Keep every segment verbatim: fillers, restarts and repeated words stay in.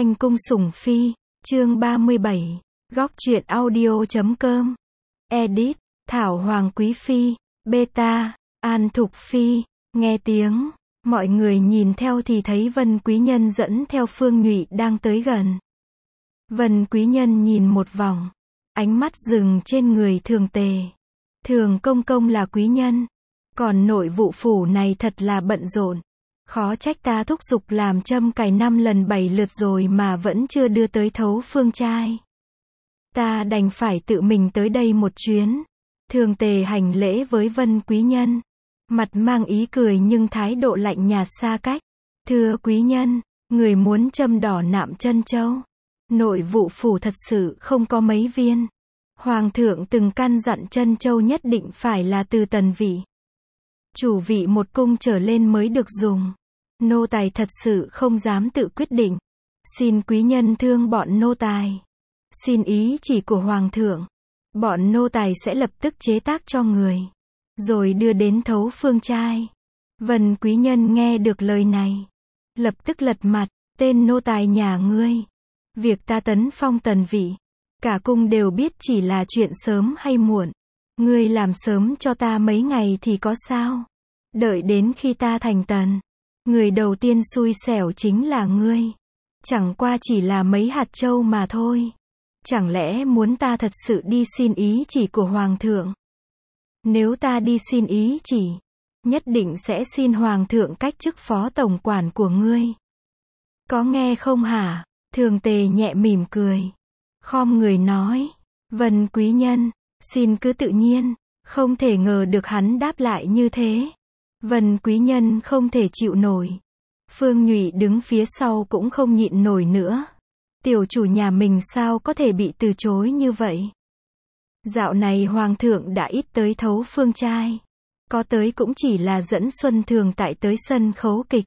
Thanh cung sủng phi, chương ba mươi bảy, góc truyện audio chấm com, edit, Thảo Hoàng Quý Phi, beta, An Thục Phi, nghe tiếng, mọi người nhìn theo thì thấy Vân Quý Nhân dẫn theo Phương Nhụy đang tới gần. Vân Quý Nhân nhìn một vòng, ánh mắt dừng trên người Thường Tề. Thường công công là quý nhân, còn nội vụ phủ này thật là bận rộn. Khó trách ta thúc giục làm châm cài năm lần bảy lượt rồi mà vẫn chưa đưa tới thấu phương trai. Ta đành phải tự mình tới đây một chuyến. Thường Tề hành lễ với Vân Quý Nhân, mặt mang ý cười nhưng thái độ lạnh nhạt xa cách. Thưa quý nhân, người muốn châm đỏ nạm chân châu. Nội vụ phủ thật sự không có mấy viên. Hoàng thượng từng căn dặn chân châu nhất định phải là từ tần vị. Chủ vị một cung trở lên mới được dùng. Nô tài thật sự không dám tự quyết định. Xin quý nhân thương bọn nô tài. Xin ý chỉ của Hoàng thượng. Bọn nô tài sẽ lập tức chế tác cho người, rồi đưa đến thấu phương trai. Vân Quý Nhân nghe được lời này, lập tức lật mặt, tên nô tài nhà ngươi. Việc ta tấn phong tần vị, cả cung đều biết chỉ là chuyện sớm hay muộn. Ngươi làm sớm cho ta mấy ngày thì có sao? Đợi đến khi ta thành tần, người đầu tiên xui xẻo chính là ngươi. Chẳng qua chỉ là mấy hạt châu mà thôi. Chẳng lẽ muốn ta thật sự đi xin ý chỉ của Hoàng thượng? Nếu ta đi xin ý chỉ, nhất định sẽ xin Hoàng thượng cách chức phó tổng quản của ngươi. Có nghe không hả? Thường Tề nhẹ mỉm cười, khom người nói, Vân Quý Nhân, xin cứ tự nhiên. Không thể ngờ được hắn đáp lại như thế. Vân Quý Nhân không thể chịu nổi. Phương Nhụy đứng phía sau cũng không nhịn nổi nữa. Tiểu chủ nhà mình sao có thể bị từ chối như vậy? Dạo này Hoàng thượng đã ít tới thấu phương trai. Có tới cũng chỉ là dẫn Xuân Thường tại tới sân khấu kịch.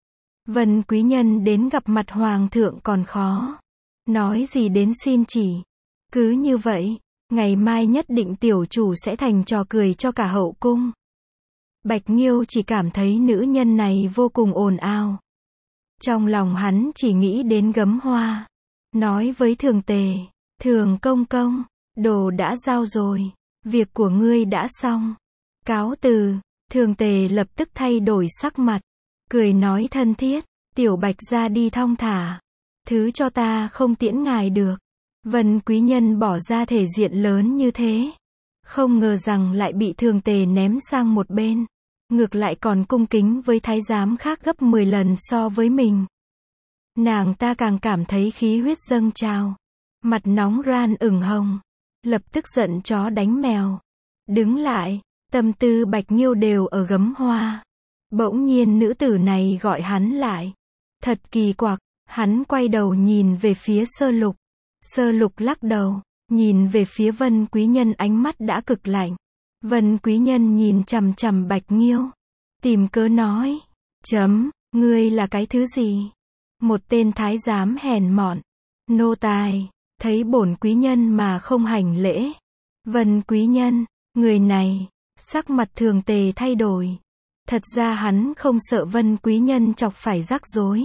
Vân Quý Nhân đến gặp mặt Hoàng thượng còn khó. Nói gì đến xin chỉ. Cứ như vậy, ngày mai nhất định tiểu chủ sẽ thành trò cười cho cả hậu cung. Bạch Nghiêu chỉ cảm thấy nữ nhân này vô cùng ồn ào. Trong lòng hắn chỉ nghĩ đến gấm hoa. Nói với Thường Tề, Thường công công, đồ đã giao rồi, việc của ngươi đã xong. Cáo từ. Thường Tề lập tức thay đổi sắc mặt, cười nói thân thiết, tiểu Bạch ra đi thong thả. Thứ cho ta không tiễn ngài được. Vân Quý Nhân bỏ ra thể diện lớn như thế. Không ngờ rằng lại bị Thường Tề ném sang một bên. Ngược lại còn cung kính với thái giám khác gấp mười lần so với mình. Nàng ta càng cảm thấy khí huyết dâng trào. Mặt nóng ran ửng hồng. Lập tức giận chó đánh mèo. Đứng lại, tâm tư Bạch Nghiêu đều ở gấm hoa. Bỗng nhiên nữ tử này gọi hắn lại. Thật kỳ quặc, hắn quay đầu nhìn về phía Sơ Lục. Sơ Lục lắc đầu, nhìn về phía Vân Quý Nhân ánh mắt đã cực lạnh. Vân Quý Nhân nhìn chằm chằm Bạch Nghiêu. Tìm cớ nói, chấm, ngươi là cái thứ gì? Một tên thái giám hèn mọn. Nô tài, thấy bổn quý nhân mà không hành lễ. Vân Quý Nhân, người này, sắc mặt Thường Tề thay đổi. Thật ra hắn không sợ Vân Quý Nhân chọc phải rắc rối.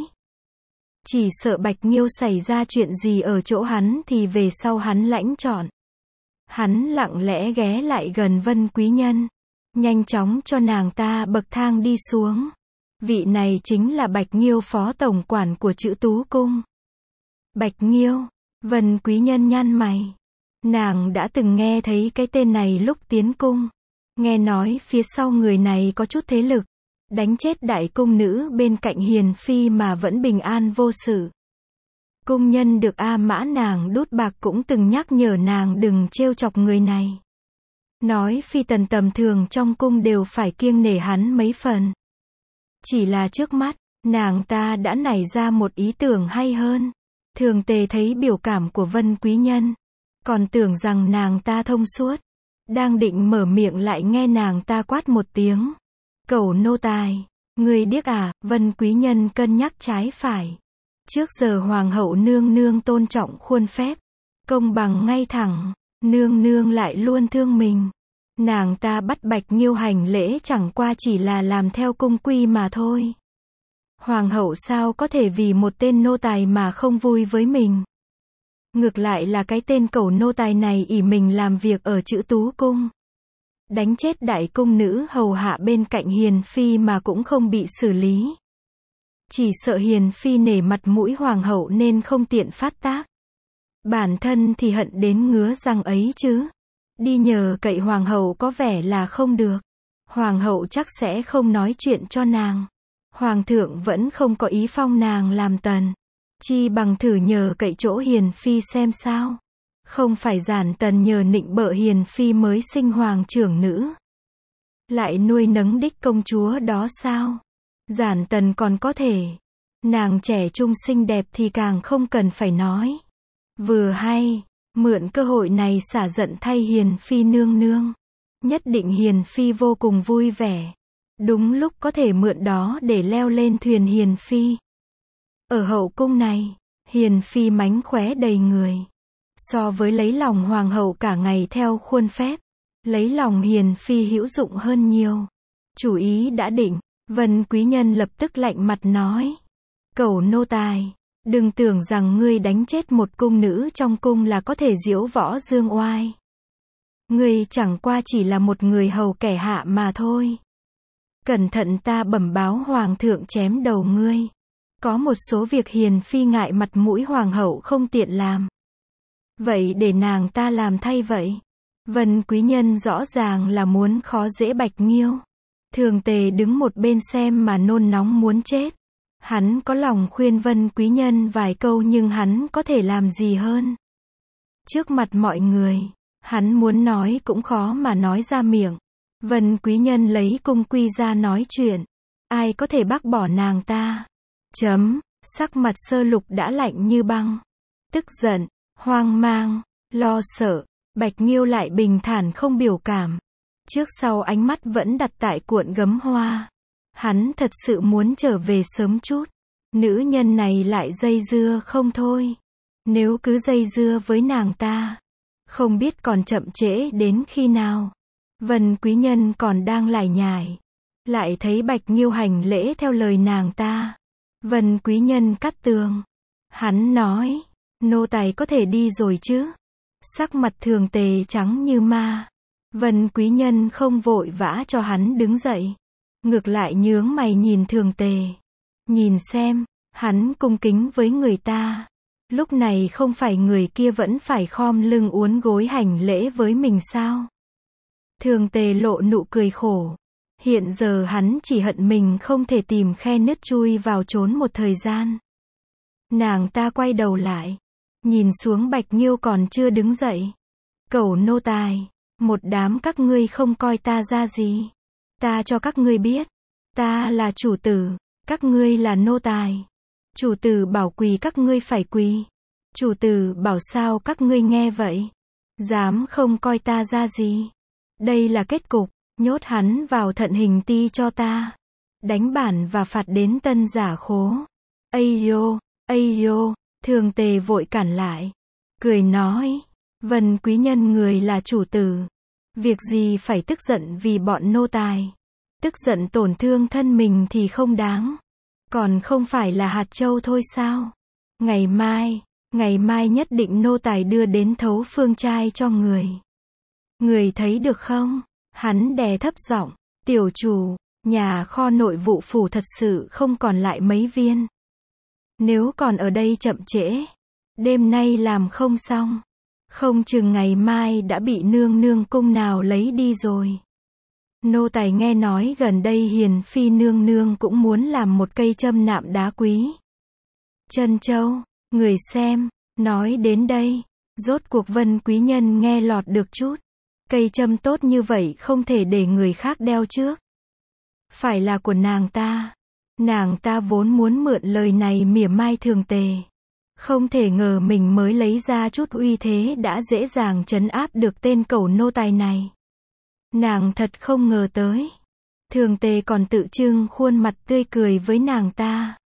Chỉ sợ Bạch Nghiêu xảy ra chuyện gì ở chỗ hắn thì về sau hắn lãnh chọn. Hắn lặng lẽ ghé lại gần Vân Quý Nhân, nhanh chóng cho nàng ta bậc thang đi xuống. Vị này chính là Bạch Nghiêu phó tổng quản của Chữ Tú Cung. Bạch Nghiêu, Vân Quý Nhân nhăn mày. Nàng đã từng nghe thấy cái tên này lúc tiến cung. Nghe nói phía sau người này có chút thế lực. Đánh chết đại cung nữ bên cạnh Hiền Phi mà vẫn bình an vô sự. Cung nhân được A Mã nàng đút bạc cũng từng nhắc nhở nàng đừng trêu chọc người này. Nói phi tần tầm thường trong cung đều phải kiêng nể hắn mấy phần. Chỉ là trước mắt, nàng ta đã nảy ra một ý tưởng hay hơn. Thường Tề thấy biểu cảm của Vân Quý Nhân, còn tưởng rằng nàng ta thông suốt. Đang định mở miệng lại nghe nàng ta quát một tiếng. Cẩu nô tài, người điếc à? Vân Quý Nhân cân nhắc trái phải. Trước giờ Hoàng hậu nương nương tôn trọng khuôn phép, công bằng ngay thẳng, nương nương lại luôn thương mình. Nàng ta bắt Bạch Nghiêu hành lễ chẳng qua chỉ là làm theo cung quy mà thôi. Hoàng hậu sao có thể vì một tên nô tài mà không vui với mình. Ngược lại là cái tên cẩu nô tài này ỷ mình làm việc ở Trữ Tú Cung. Đánh chết đại cung nữ hầu hạ bên cạnh Hiền Phi mà cũng không bị xử lý. Chỉ sợ Hiền Phi nể mặt mũi hoàng hậu nên không tiện phát tác. Bản thân thì hận đến ngứa răng ấy chứ. Đi nhờ cậy hoàng hậu có vẻ là không được. Hoàng hậu chắc sẽ không nói chuyện cho nàng. Hoàng thượng vẫn không có ý phong nàng làm tần. Chi bằng thử nhờ cậy chỗ Hiền Phi xem sao. Không phải giản tần nhờ nịnh bợ Hiền Phi mới sinh hoàng trưởng nữ. Lại nuôi nấng đích công chúa đó sao? Giản tần còn có thể. Nàng trẻ trung xinh đẹp thì càng không cần phải nói. Vừa hay, mượn cơ hội này xả giận thay Hiền Phi nương nương. Nhất định Hiền Phi vô cùng vui vẻ. Đúng lúc có thể mượn đó để leo lên thuyền Hiền Phi. Ở hậu cung này, Hiền Phi mánh khóe đầy người. So với lấy lòng hoàng hậu cả ngày theo khuôn phép, lấy lòng Hiền Phi hữu dụng hơn nhiều. Chủ ý đã định, Vân quý nhân lập tức lạnh mặt nói. Cẩu nô tài, đừng tưởng rằng ngươi đánh chết một cung nữ trong cung là có thể diễu võ dương oai. Ngươi chẳng qua chỉ là một người hầu kẻ hạ mà thôi. Cẩn thận ta bẩm báo hoàng thượng chém đầu ngươi. Có một số việc Hiền Phi ngại mặt mũi hoàng hậu không tiện làm. Vậy để nàng ta làm thay vậy. Vân quý nhân rõ ràng là muốn khó dễ Bạch Nghiêu. Thường Tề đứng một bên xem mà nôn nóng muốn chết. Hắn có lòng khuyên Vân quý nhân vài câu nhưng hắn có thể làm gì hơn. Trước mặt mọi người, hắn muốn nói cũng khó mà nói ra miệng. Vân quý nhân lấy cung quy ra nói chuyện. Ai có thể bác bỏ nàng ta? Chấm, sắc mặt Sơ Lục đã lạnh như băng. Tức giận, hoang mang, lo sợ, Bạch Nghiêu lại bình thản không biểu cảm. Trước sau ánh mắt vẫn đặt tại cuộn gấm hoa. Hắn thật sự muốn trở về sớm chút. Nữ nhân này lại dây dưa không thôi. Nếu cứ dây dưa với nàng ta, không biết còn chậm trễ đến khi nào. Vân quý nhân còn đang lải nhải. Lại thấy Bạch Nghiêu hành lễ theo lời nàng ta. Vân quý nhân cắt tường. Hắn nói, nô tài có thể đi rồi chứ. Sắc mặt Thường Tề trắng như ma. Vân quý nhân không vội vã cho hắn đứng dậy. Ngược lại nhướng mày nhìn Thường Tề. Nhìn xem, hắn cung kính với người ta. Lúc này không phải người kia vẫn phải khom lưng uốn gối hành lễ với mình sao? Thường Tề lộ nụ cười khổ. Hiện giờ hắn chỉ hận mình không thể tìm khe nứt chui vào trốn một thời gian. Nàng ta quay đầu lại. Nhìn xuống Bạch Nghiêu còn chưa đứng dậy. Cẩu nô tài, một đám các ngươi không coi ta ra gì. Ta cho các ngươi biết. Ta là chủ tử, các ngươi là nô tài. Chủ tử bảo quỳ các ngươi phải quỳ. Chủ tử bảo sao các ngươi nghe vậy. Dám không coi ta ra gì. Đây là kết cục. Nhốt hắn vào thận hình ti cho ta. Đánh bản và phạt đến Tân Giả Khố. Ây yo, ây yo, Thường Tề vội cản lại. Cười nói, Vân quý nhân người là chủ tử. Việc gì phải tức giận vì bọn nô tài. Tức giận tổn thương thân mình thì không đáng. Còn không phải là hạt châu thôi sao? Ngày mai, ngày mai nhất định nô tài đưa đến Thấu Phương trai cho người. Người thấy được không? Hắn đè thấp giọng, tiểu chủ, nhà kho nội vụ phủ thật sự không còn lại mấy viên. Nếu còn ở đây chậm trễ, đêm nay làm không xong, không chừng ngày mai đã bị nương nương cung nào lấy đi rồi. Nô tài nghe nói gần đây Hiền Phi nương nương cũng muốn làm một cây châm nạm đá quý. Trân châu, người xem, nói đến đây, rốt cuộc Vân quý nhân nghe lọt được chút. Cây châm tốt như vậy không thể để người khác đeo trước. Phải là của nàng ta. Nàng ta vốn muốn mượn lời này mỉa mai Thường Tề. Không thể ngờ mình mới lấy ra chút uy thế đã dễ dàng trấn áp được tên cẩu nô tài này. Nàng thật không ngờ tới. Thường Tề còn tự trưng khuôn mặt tươi cười với nàng ta.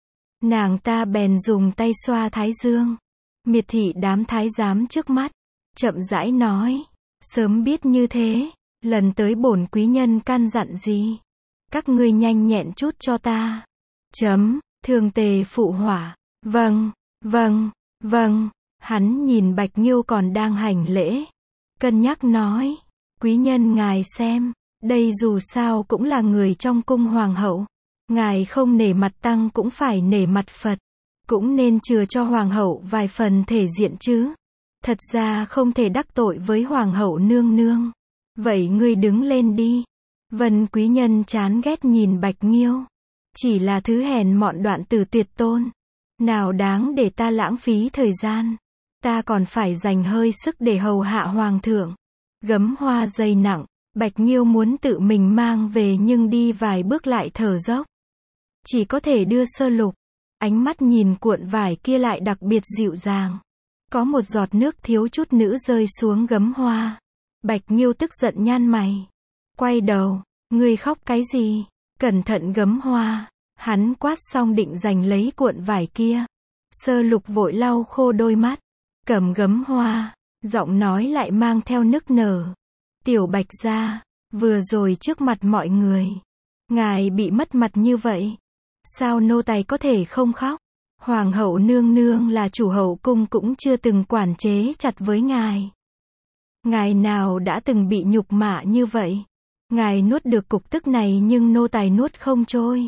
Nàng ta bèn dùng tay xoa thái dương. Miệt thị đám thái giám trước mắt. Chậm rãi nói. Sớm biết như thế, lần tới bổn quý nhân căn dặn gì? Các ngươi nhanh nhẹn chút cho ta. Chấm, Thường Tề phụ họa. Vâng, vâng, vâng. Hắn nhìn Bạch Nghiêu còn đang hành lễ. Cân nhắc nói. Quý nhân ngài xem. Đây dù sao cũng là người trong cung hoàng hậu. Ngài không nể mặt tăng cũng phải nể mặt Phật. Cũng nên chừa cho hoàng hậu vài phần thể diện chứ. Thật ra không thể đắc tội với hoàng hậu nương nương. Vậy ngươi đứng lên đi. Vân quý nhân chán ghét nhìn Bạch Nghiêu. Chỉ là thứ hèn mọn đoạn tử tuyệt tôn. Nào đáng để ta lãng phí thời gian. Ta còn phải dành hơi sức để hầu hạ hoàng thượng. Gấm hoa dày nặng. Bạch Nghiêu muốn tự mình mang về nhưng đi vài bước lại thở dốc. Chỉ có thể đưa Sơ Lục. Ánh mắt nhìn cuộn vải kia lại đặc biệt dịu dàng. Có một giọt nước thiếu chút nữa rơi xuống gấm hoa. Bạch Nghiêu tức giận nhăn mày. Quay đầu. Ngươi khóc cái gì? Cẩn thận gấm hoa. Hắn quát xong định giành lấy cuộn vải kia. Sơ Lục vội lau khô đôi mắt. Cầm gấm hoa. Giọng nói lại mang theo nức nở. Tiểu Bạch gia, vừa rồi trước mặt mọi người. Ngài bị mất mặt như vậy. Sao nô tài có thể không khóc? Hoàng hậu nương nương là chủ hậu cung cũng chưa từng quản chế chặt với ngài. Ngài nào đã từng bị nhục mạ như vậy? Ngài nuốt được cục tức này nhưng nô tài nuốt không trôi.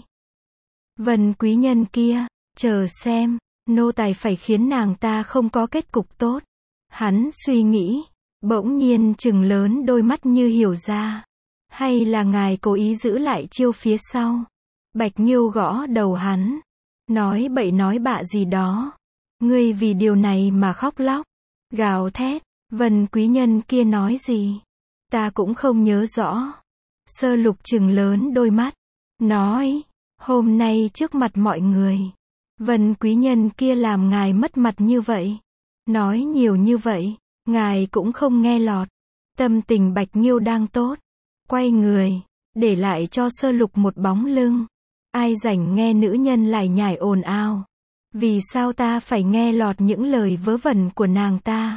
Vân quý nhân kia, chờ xem, nô tài phải khiến nàng ta không có kết cục tốt. Hắn suy nghĩ, bỗng nhiên trừng lớn đôi mắt như hiểu ra. Hay là ngài cố ý giữ lại chiêu phía sau? Bạch Nghiêu gõ đầu hắn. Nói bậy nói bạ gì đó. Ngươi vì điều này mà khóc lóc. Gào thét. Vân quý nhân kia nói gì? Ta cũng không nhớ rõ. Sơ Lục trừng lớn đôi mắt. Nói. Hôm nay trước mặt mọi người. Vân quý nhân kia làm ngài mất mặt như vậy. Nói nhiều như vậy. Ngài cũng không nghe lọt. Tâm tình Bạch Nghiêu đang tốt. Quay người. Để lại cho Sơ Lục một bóng lưng. Ai rảnh nghe nữ nhân lải nhải ồn ào. Vì sao ta phải nghe lọt những lời vớ vẩn của nàng ta?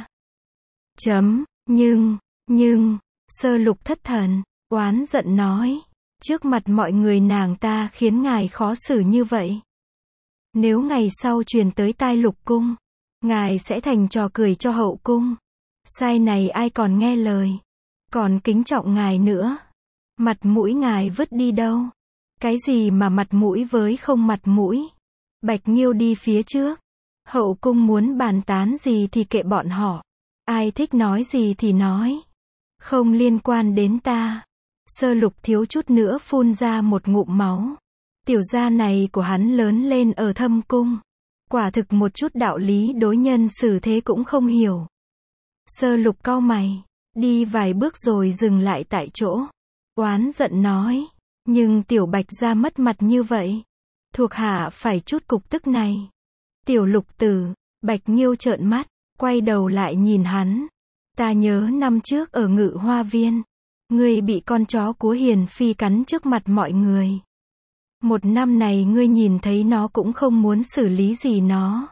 Chấm, nhưng, nhưng, Sơ Lục thất thần, oán giận nói. Trước mặt mọi người nàng ta khiến ngài khó xử như vậy. Nếu ngày sau truyền tới tai Lục cung, ngài sẽ thành trò cười cho hậu cung. Sai này ai còn nghe lời. Còn kính trọng ngài nữa. Mặt mũi ngài vứt đi đâu? Cái gì mà mặt mũi với không mặt mũi? Bạch Nghiêu đi phía trước. Hậu cung muốn bàn tán gì thì kệ bọn họ. Ai thích nói gì thì nói. Không liên quan đến ta. Sơ Lục thiếu chút nữa phun ra một ngụm máu. Tiểu gia này của hắn lớn lên ở thâm cung. Quả thực một chút đạo lý đối nhân xử thế cũng không hiểu. Sơ Lục cau mày. Đi vài bước rồi dừng lại tại chỗ. Oán giận nói. Nhưng Tiểu Bạch gia mất mặt như vậy. Thuộc hạ phải chút cục tức này. Tiểu Lục tử. Bạch Nghiêu trợn mắt. Quay đầu lại nhìn hắn. Ta nhớ năm trước ở Ngự Hoa Viên. Ngươi bị con chó của Hiền Phi cắn trước mặt mọi người. Một năm này ngươi nhìn thấy nó cũng không muốn xử lý gì nó.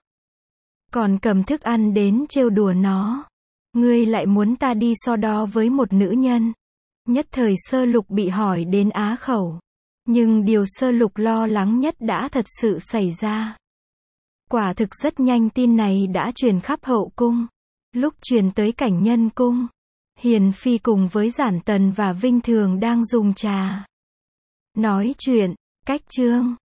Còn cầm thức ăn đến trêu đùa nó. Ngươi lại muốn ta đi so đo với một nữ nhân. Nhất thời Sơ Lục bị hỏi đến á khẩu. Nhưng điều Sơ Lục lo lắng nhất đã thật sự xảy ra. Quả thực rất nhanh tin này đã truyền khắp hậu cung. Lúc truyền tới Cảnh Nhân cung, Hiền Phi cùng với Giản Tần và Vinh Thường đang dùng trà. Nói chuyện, cách chương.